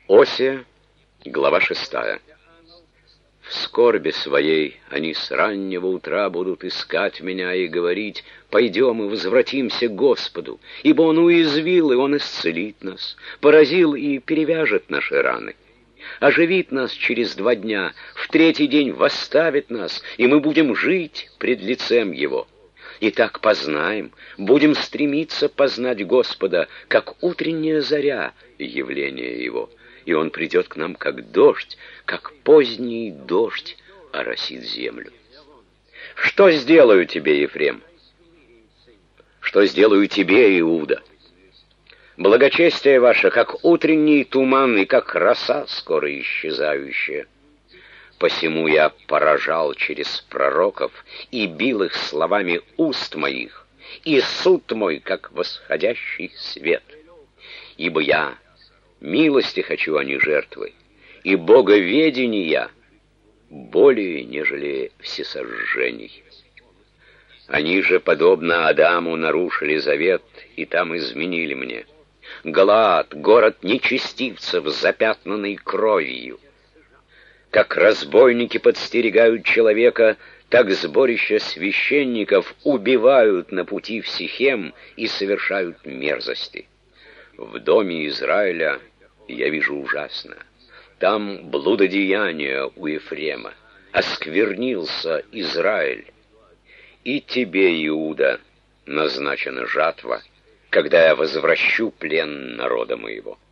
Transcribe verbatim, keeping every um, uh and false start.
Осия, глава шестая. В скорби своей они с раннего утра будут искать меня и говорить: пойдем и возвратимся к Господу, ибо Он уязвил, и Он исцелит нас, поразил и перевяжет наши раны, оживит нас через два дня, в третий день восставит нас, и мы будем жить пред лицем Его. Итак, познаем, будем стремиться познать Господа, как утренняя заря явление Его. И Он придет к нам, как дождь, как поздний дождь оросит землю. Что сделаю тебе, Ефрем? Что сделаю тебе, Иуда? Благочестие ваше, как утренний туман и как роса скоро исчезающая. Посему я поражал через пророков и бил их словами уст моих, и суд мой, как восходящий свет. Ибо я милости хочу, а не жертвы, и боговедения более, нежели всесожжений. Они же, подобно Адаму, нарушили завет, и там изменили мне. Галаад, город нечестивцев, запятнанный кровью. Как разбойники подстерегают человека, так сборища священников убивают на пути в Сихем и совершают мерзости. В доме Израиля я вижу ужасно. Там блудодеяние у Ефрема. Осквернился Израиль. И тебе, Иуда, назначена жатва, когда я возвращу плен народа моего.